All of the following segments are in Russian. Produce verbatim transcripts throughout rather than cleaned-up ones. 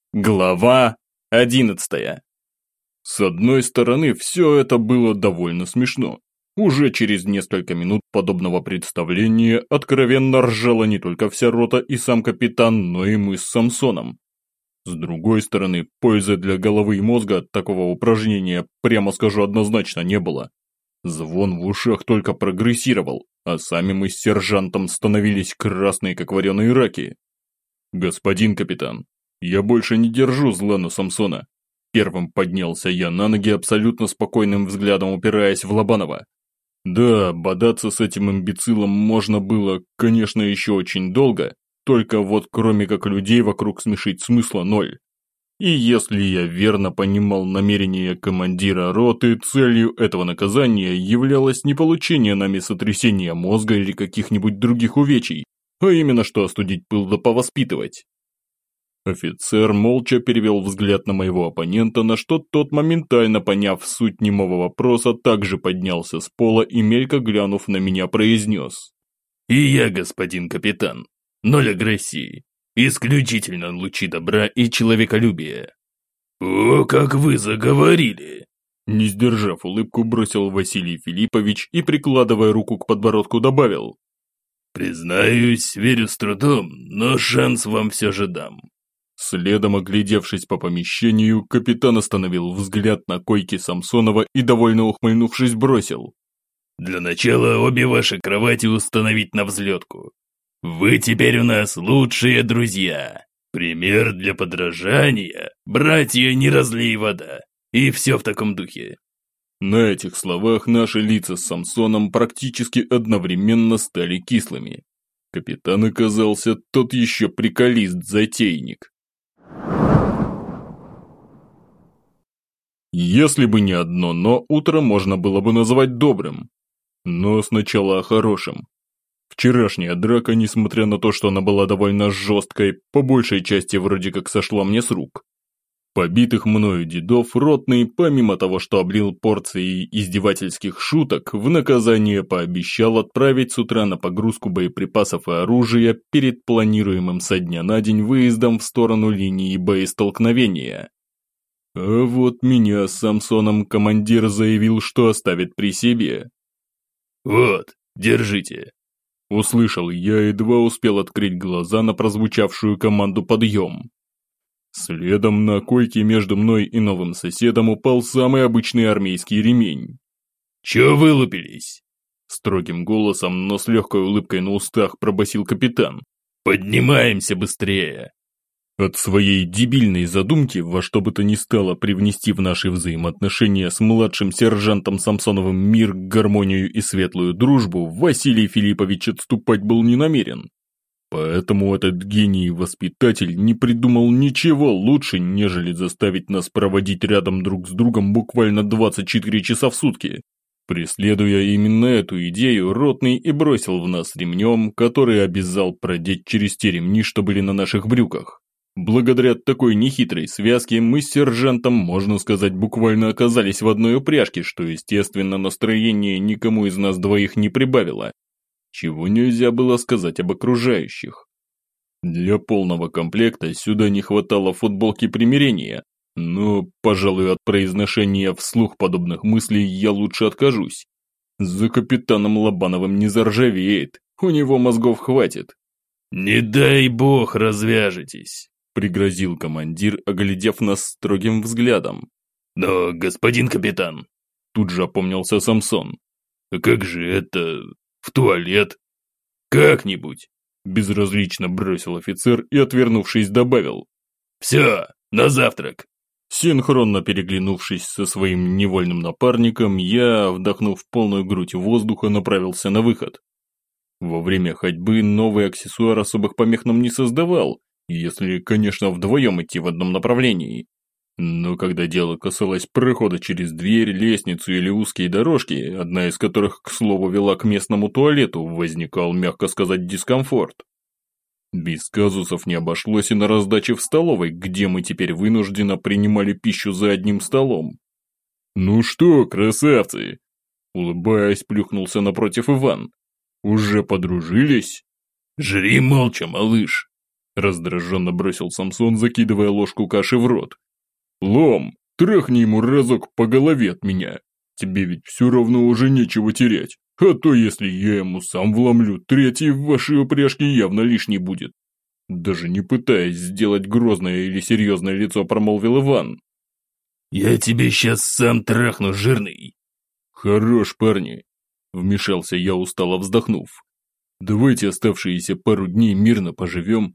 Глава одиннадцатая. С одной стороны, все это было довольно смешно. Уже через несколько минут подобного представления откровенно ржала не только вся рота и сам капитан, но и мы с Самсоном. С другой стороны, пользы для головы и мозга от такого упражнения, прямо скажу, однозначно не было. Звон в ушах только прогрессировал, а сами мы с сержантом становились красные, как вареные раки. «Господин капитан, я больше не держу зла на Самсона». Первым поднялся я на ноги, абсолютно спокойным взглядом упираясь в Лобанова. Да, бодаться с этим имбецилом можно было, конечно, еще очень долго, только вот кроме как людей вокруг смешить смысла ноль. И если я верно понимал намерения командира роты, целью этого наказания являлось не получение нами сотрясения мозга или каких-нибудь других увечий, а именно что остудить пыл да повоспитывать. Офицер молча перевел взгляд на моего оппонента, на что тот, моментально поняв суть немого вопроса, также поднялся с пола и, мелько глянув на меня, произнес. «И я, господин капитан, ноль агрессии, исключительно лучи добра и человеколюбия». «О, как вы заговорили!» Не сдержав улыбку, бросил Василий Филиппович и, прикладывая руку к подбородку, добавил. «Признаюсь, верю с трудом, но шанс вам все же дам». Следом, оглядевшись по помещению, капитан остановил взгляд на койке Самсонова и, довольно ухмыльнувшись, бросил. «Для начала обе ваши кровати установить на взлетку. Вы теперь у нас лучшие друзья. Пример для подражания. Братья, не разлей вода. И все в таком духе». На этих словах наши лица с Самсоном практически одновременно стали кислыми. Капитан оказался тот еще приколист-затейник. Если бы не одно «но», утро можно было бы назвать добрым. Но сначала о хорошем. Вчерашняя драка, несмотря на то, что она была довольно жесткой, по большей части вроде как сошла мне с рук. Побитых мною дедов ротный, помимо того, что облил порцией издевательских шуток, в наказание пообещал отправить с утра на погрузку боеприпасов и оружия перед планируемым со дня на день выездом в сторону линии боестолкновения. А вот меня с Самсоном командир заявил, что оставит при себе. «Вот, держите». Услышал я, едва успел открыть глаза на прозвучавшую команду «подъем». Следом на койке между мной и новым соседом упал самый обычный армейский ремень. «Чё вылупились?» Строгим голосом, но с легкой улыбкой на устах пробасил капитан. «Поднимаемся быстрее!» От своей дебильной задумки во что бы то ни стало привнести в наши взаимоотношения с младшим сержантом Самсоновым мир, гармонию и светлую дружбу Василий Филиппович отступать был не намерен. Поэтому этот гений-воспитатель не придумал ничего лучше, нежели заставить нас проводить рядом друг с другом буквально двадцать четыре часа в сутки. Преследуя именно эту идею, ротный и бросил в нас ремнем, который обязал продеть через те ремни, что были на наших брюках. Благодаря такой нехитрой связке мы с сержантом, можно сказать, буквально оказались в одной упряжке, что, естественно, настроение никому из нас двоих не прибавило. Чего нельзя было сказать об окружающих. Для полного комплекта сюда не хватало футболки примирения, но, пожалуй, от произношения вслух подобных мыслей я лучше откажусь. За капитаном Лобановым не заржавеет, у него мозгов хватит. «Не дай бог развяжетесь», — пригрозил командир, оглядев нас строгим взглядом. «Но, господин капитан», — тут же опомнился Самсон, — «а как же это... в туалет?» «Как-нибудь», — безразлично бросил офицер и, отвернувшись, добавил. «Все, на завтрак». Синхронно переглянувшись со своим невольным напарником, я, вдохнув полную грудь воздуха, направился на выход. Во время ходьбы новый аксессуар особых помех нам не создавал, если, конечно, вдвоем идти в одном направлении. Но когда дело касалось прохода через дверь, лестницу или узкие дорожки, одна из которых, к слову, вела к местному туалету, возникал, мягко сказать, дискомфорт. Без казусов не обошлось и на раздаче в столовой, где мы теперь вынужденно принимали пищу за одним столом. «Ну что, красавцы?» Улыбаясь, плюхнулся напротив Иван. «Уже подружились?» «Жри молча, малыш!» Раздраженно бросил Самсон, закидывая ложку каши в рот. «Лом, трахни ему разок по голове от меня. Тебе ведь все равно уже нечего терять. А то, если я ему сам вломлю, третий в вашей упряжке явно лишний будет». Даже не пытаясь сделать грозное или серьезное лицо, промолвил Иван. «Я тебе сейчас сам трахну, жирный!» «Хорош, парни!» – вмешался я, устало вздохнув. «Давайте оставшиеся пару дней мирно поживем».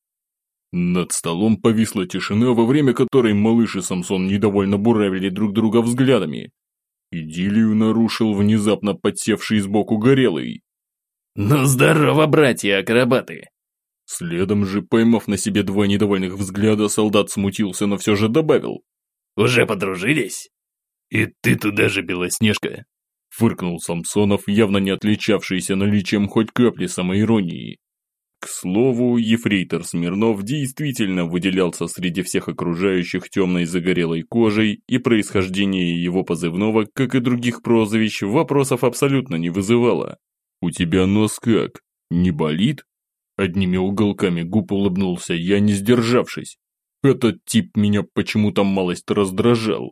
Над столом повисла тишина, во время которой малыш и Самсон недовольно буравили друг друга взглядами. Идиллию нарушил внезапно подсевший сбоку Горелый. «Ну здорово, братья-акробаты!» Следом же, поймав на себе два недовольных взгляда, солдат смутился, но все же добавил. «Уже подружились? И ты туда же, Белоснежка!» Фыркнул Самсонов, явно не отличавшийся наличием хоть капли самоиронии. К слову, ефрейтор Смирнов действительно выделялся среди всех окружающих темной загорелой кожей, и происхождение его позывного, как и других прозвищ, вопросов абсолютно не вызывало. «У тебя нос как? Не болит?» Одними уголками губ улыбнулся я, не сдержавшись. Этот тип меня почему-то малость раздражал.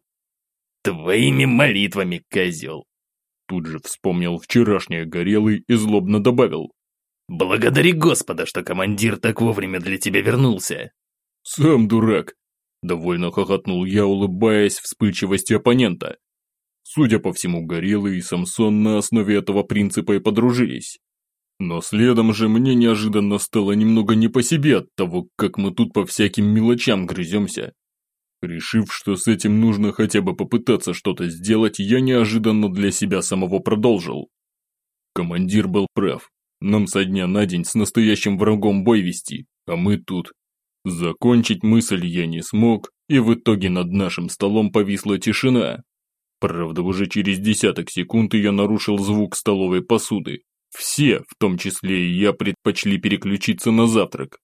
«Твоими молитвами, козел!» Тут же вспомнил вчерашнее Горелый и злобно добавил. «Благодари Господа, что командир так вовремя для тебя вернулся!» «Сам дурак!» Довольно хохотнул я, улыбаясь вспыльчивости оппонента. Судя по всему, Горелый и Самсон на основе этого принципа и подружились. Но следом же мне неожиданно стало немного не по себе от того, как мы тут по всяким мелочам грыземся. Решив, что с этим нужно хотя бы попытаться что-то сделать, я неожиданно для себя самого продолжил. Командир был прав. Нам со дня на день с настоящим врагом бой вести, а мы тут. Закончить мысль я не смог, и в итоге над нашим столом повисла тишина. Правда, уже через десяток секунд я нарушил звук столовой посуды. Все, в том числе и я, предпочли переключиться на завтрак.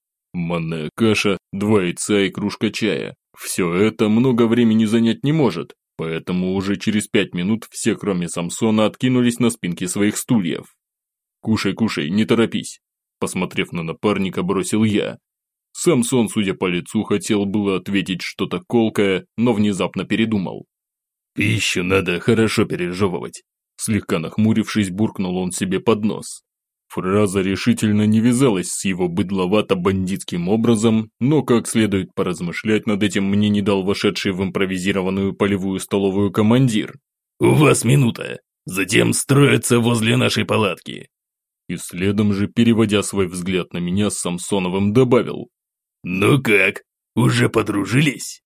Манная каша, два яйца и кружка чая. Все это много времени занять не может, поэтому уже через пять минут все, кроме Самсона, откинулись на спинки своих стульев. «Кушай, кушай, не торопись», – посмотрев на напарника, бросил я. Самсон, судя по лицу, хотел было ответить что-то колкое, но внезапно передумал. «Пищу надо хорошо пережевывать». Слегка нахмурившись, буркнул он себе под нос. Фраза решительно не вязалась с его быдловато-бандитским образом, но как следует поразмышлять над этим мне не дал вошедший в импровизированную полевую столовую командир. «У вас минута, затем строятся возле нашей палатки». И следом же, переводя свой взгляд на меня, с Самсоновым добавил. «Ну как, уже подружились?»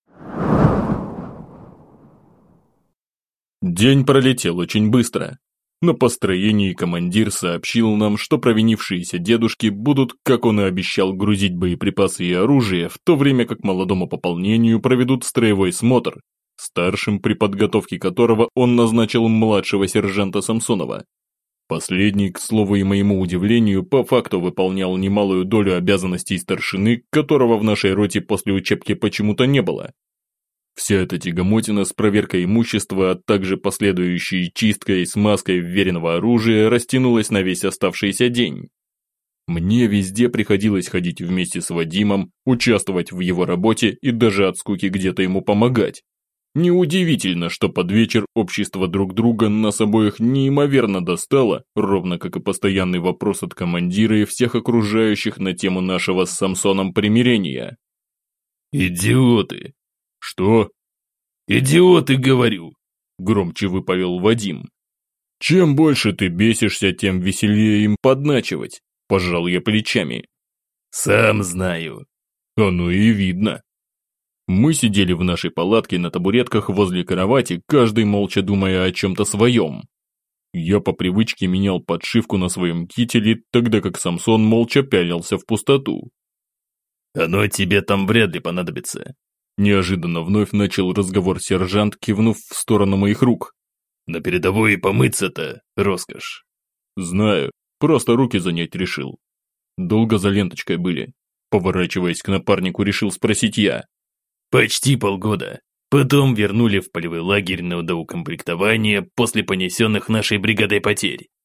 День пролетел очень быстро. На построении командир сообщил нам, что провинившиеся дедушки будут, как он и обещал, грузить боеприпасы и оружие, в то время как молодому пополнению проведут строевой смотр, старшим при подготовке которого он назначил младшего сержанта Самсонова. Последний, к слову и моему удивлению, по факту выполнял немалую долю обязанностей старшины, которого в нашей роте после учебки почему-то не было. Вся эта тягомотина с проверкой имущества, а также последующей чисткой и смазкой вверенного оружия растянулась на весь оставшийся день. Мне везде приходилось ходить вместе с Вадимом, участвовать в его работе и даже от скуки где-то ему помогать. Неудивительно, что под вечер общество друг друга нас обоих неимоверно достало, ровно как и постоянный вопрос от командира и всех окружающих на тему нашего с Самсоном примирения. «Идиоты!» «Что?» «Идиоты, говорю!» – громче выпалил Вадим. «Чем больше ты бесишься, тем веселее им подначивать», – пожал я плечами. «Сам знаю». «Оно и видно». Мы сидели в нашей палатке на табуретках возле кровати, каждый молча думая о чем-то своем. Я по привычке менял подшивку на своем кителе, тогда как Самсон молча пялился в пустоту. «Оно тебе там вряд ли понадобится». Неожиданно вновь начал разговор сержант, кивнув в сторону моих рук. «На передовой и помыться-то роскошь». «Знаю, просто руки занять решил». «Долго за ленточкой были?» Поворачиваясь к напарнику, решил спросить я. «Почти полгода. Потом вернули в полевой лагерь на доукомплектование после понесенных нашей бригадой потерь.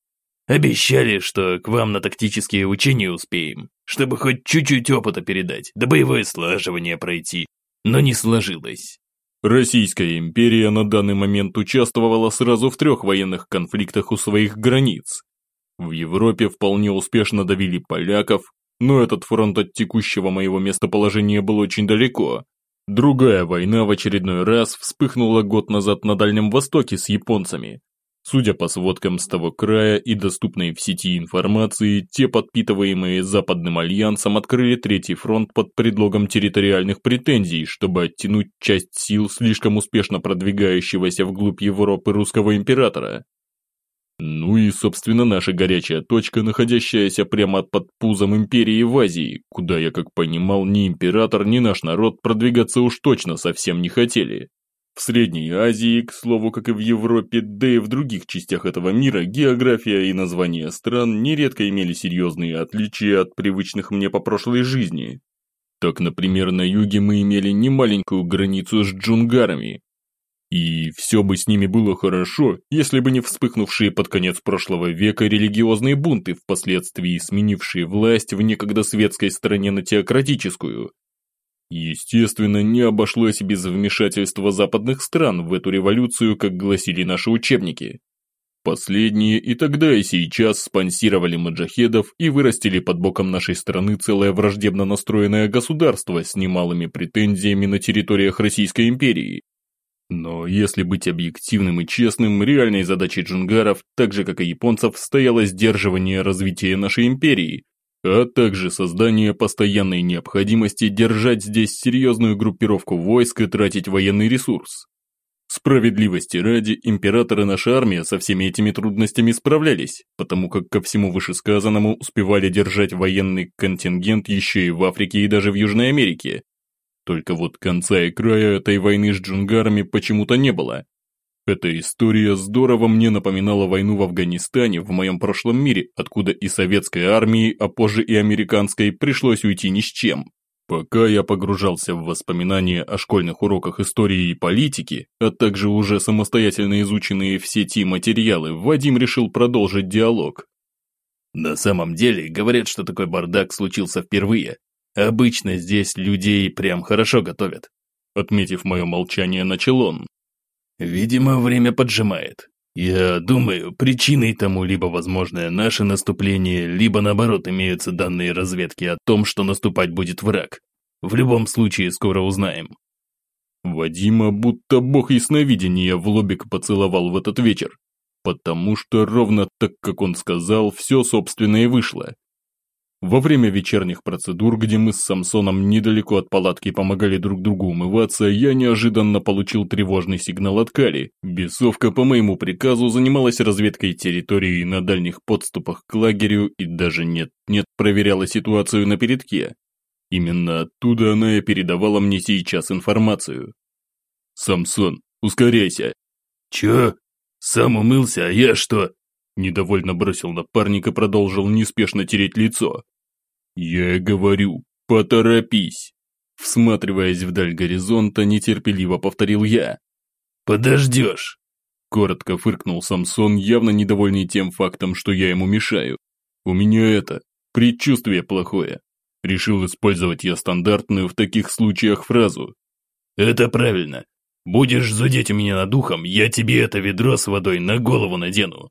Обещали, что к вам на тактические учения успеем, чтобы хоть чуть-чуть опыта передать, да боевое слаживание пройти, но не сложилось. Российская империя на данный момент участвовала сразу в трех военных конфликтах у своих границ. В Европе вполне успешно давили поляков, но этот фронт от текущего моего местоположения был очень далеко. Другая война в очередной раз вспыхнула год назад на Дальнем Востоке с японцами. Судя по сводкам с того края и доступной в сети информации, те, подпитываемые Западным альянсом, открыли третий фронт под предлогом территориальных претензий, чтобы оттянуть часть сил слишком успешно продвигающегося вглубь Европы русского императора. Ну и, собственно, наша горячая точка, находящаяся прямо под пузом империи в Азии, куда, я как понимал, ни император, ни наш народ продвигаться уж точно совсем не хотели. В Средней Азии, к слову, как и в Европе, да и в других частях этого мира, география и названия стран нередко имели серьезные отличия от привычных мне по прошлой жизни. Так, например, на юге мы имели немаленькую границу с джунгарами. И все бы с ними было хорошо, если бы не вспыхнувшие под конец прошлого века религиозные бунты, впоследствии сменившие власть в некогда светской стране на теократическую. Естественно, не обошлось без вмешательства западных стран в эту революцию, как гласили наши учебники. Последние и тогда, и сейчас спонсировали маджахедов и вырастили под боком нашей страны целое враждебно настроенное государство с немалыми претензиями на территориях Российской империи. Но если быть объективным и честным, реальной задачей джунгаров, так же как и японцев, стояло сдерживание развития нашей империи, а также создание постоянной необходимости держать здесь серьезную группировку войск и тратить военный ресурс. Справедливости ради, император и наша армия со всеми этими трудностями справлялись, потому как ко всему вышесказанному успевали держать военный контингент еще и в Африке и даже в Южной Америке. Только вот конца и края этой войны с джунгарами почему-то не было. Эта история здорово мне напоминала войну в Афганистане в моем прошлом мире, откуда и советской армии, а позже и американской, пришлось уйти ни с чем. Пока я погружался в воспоминания о школьных уроках истории и политики, а также уже самостоятельно изученные в сети материалы, Вадим решил продолжить диалог. На самом деле, говорят, что такой бардак случился впервые. Обычно здесь людей прям хорошо готовят. Отметив мое молчание, начал он. Видимо, время поджимает. Я думаю, причиной тому либо возможное наше наступление, либо наоборот имеются данные разведки о том, что наступать будет враг. В любом случае скоро узнаем. Вадима будто бог ясновидения в лобик поцеловал в этот вечер, потому что ровно так, как он сказал, все собственно и вышло. Во время вечерних процедур, где мы с Самсоном недалеко от палатки помогали друг другу умываться, я неожиданно получил тревожный сигнал от Кали. Бесовка по моему приказу занималась разведкой территории на дальних подступах к лагерю и даже нет-нет проверяла ситуацию на передке. Именно оттуда она и передавала мне сейчас информацию. «Самсон, ускоряйся!» «Чё? Сам умылся, а я что?» Недовольно бросил напарник и продолжил неспешно тереть лицо. «Я говорю, поторопись!» Всматриваясь вдаль горизонта, нетерпеливо повторил я. «Подождешь!» Коротко фыркнул Самсон, явно недовольный тем фактом, что я ему мешаю. «У меня это, предчувствие плохое». Решил использовать я стандартную в таких случаях фразу. «Это правильно. Будешь зудеть у меня над ухом, я тебе это ведро с водой на голову надену».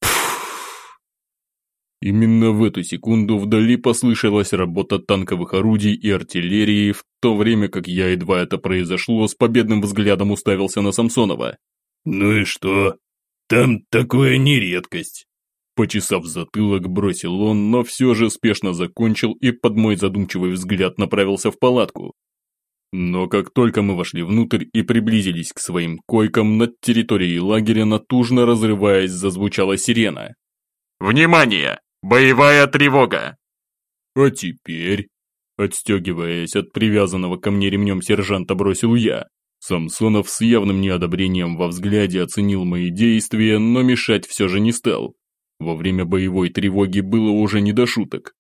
Именно в эту секунду вдали послышалась работа танковых орудий и артиллерии, в то время как я, едва это произошло, с победным взглядом уставился на Самсонова. «Ну и что? Там такое не редкость». Почесав затылок, бросил он, но все же спешно закончил и под мой задумчивый взгляд направился в палатку. Но как только мы вошли внутрь и приблизились к своим койкам, над территорией лагеря, натужно разрываясь, зазвучала сирена. «Внимание! Боевая тревога!» А теперь, отстегиваясь от привязанного ко мне ремнем сержанта, бросил я. Самсонов с явным неодобрением во взгляде оценил мои действия, но мешать все же не стал. Во время боевой тревоги было уже не до шуток.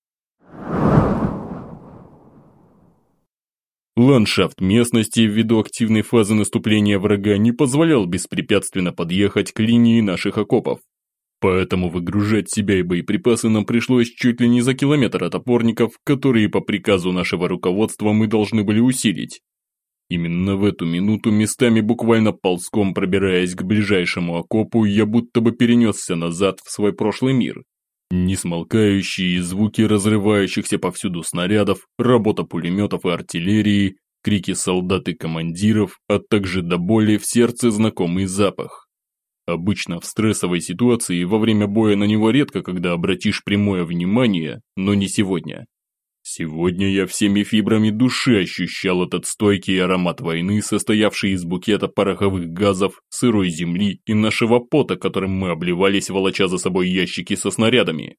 Ландшафт местности ввиду активной фазы наступления врага не позволял беспрепятственно подъехать к линии наших окопов. Поэтому выгружать себя и боеприпасы нам пришлось чуть ли не за километр от опорников, которые по приказу нашего руководства мы должны были усилить. Именно в эту минуту, местами буквально ползком пробираясь к ближайшему окопу, я будто бы перенесся назад в свой прошлый мир. Несмолкающие звуки разрывающихся повсюду снарядов, работа пулеметов и артиллерии, крики солдат и командиров, а также до боли в сердце знакомый запах. Обычно в стрессовой ситуации во время боя на него редко когда обратишь прямое внимание, но не сегодня. Сегодня я всеми фибрами души ощущал этот стойкий аромат войны, состоявший из букета пороховых газов, сырой земли и нашего пота, которым мы обливались, волоча за собой ящики со снарядами.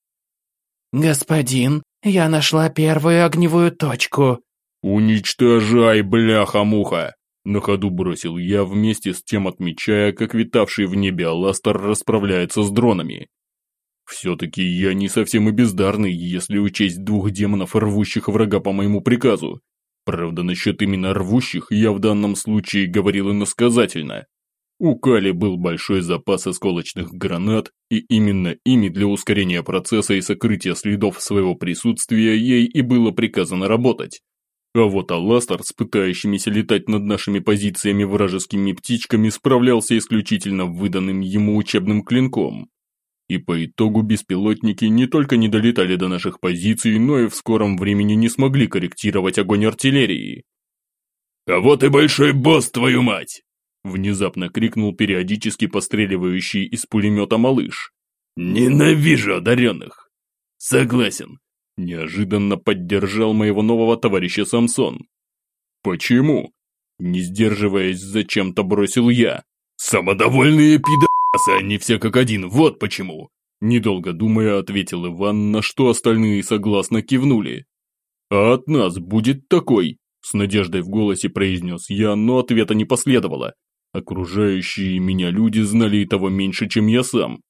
«Господин, я нашла первую огневую точку». «Уничтожай, бляха-муха!» На ходу бросил я, вместе с тем отмечая, как витавший в небе Аластер расправляется с дронами. Все-таки я не совсем и бездарный, если учесть двух демонов, рвущих врага по моему приказу. Правда, насчет именно рвущих я в данном случае говорил иносказательно. У Кали был большой запас осколочных гранат, и именно ими для ускорения процесса и сокрытия следов своего присутствия ей и было приказано работать. А вот Аластер с пытающимися летать над нашими позициями вражескими птичками справлялся исключительно выданным ему учебным клинком. И по итогу беспилотники не только не долетали до наших позиций, но и в скором времени не смогли корректировать огонь артиллерии. «А вот и большой босс, твою мать!» Внезапно крикнул периодически постреливающий из пулемета малыш. «Ненавижу одаренных!» «Согласен!» Неожиданно поддержал моего нового товарища Самсон. «Почему?» Не сдерживаясь, зачем-то бросил я. «Самодовольные пидорасы, они все как один, вот почему!» Недолго думая, ответил Иван, на что остальные согласно кивнули. «А от нас будет такой!» С надеждой в голосе произнес я, но ответа не последовало. Окружающие меня люди знали и того меньше, чем я сам.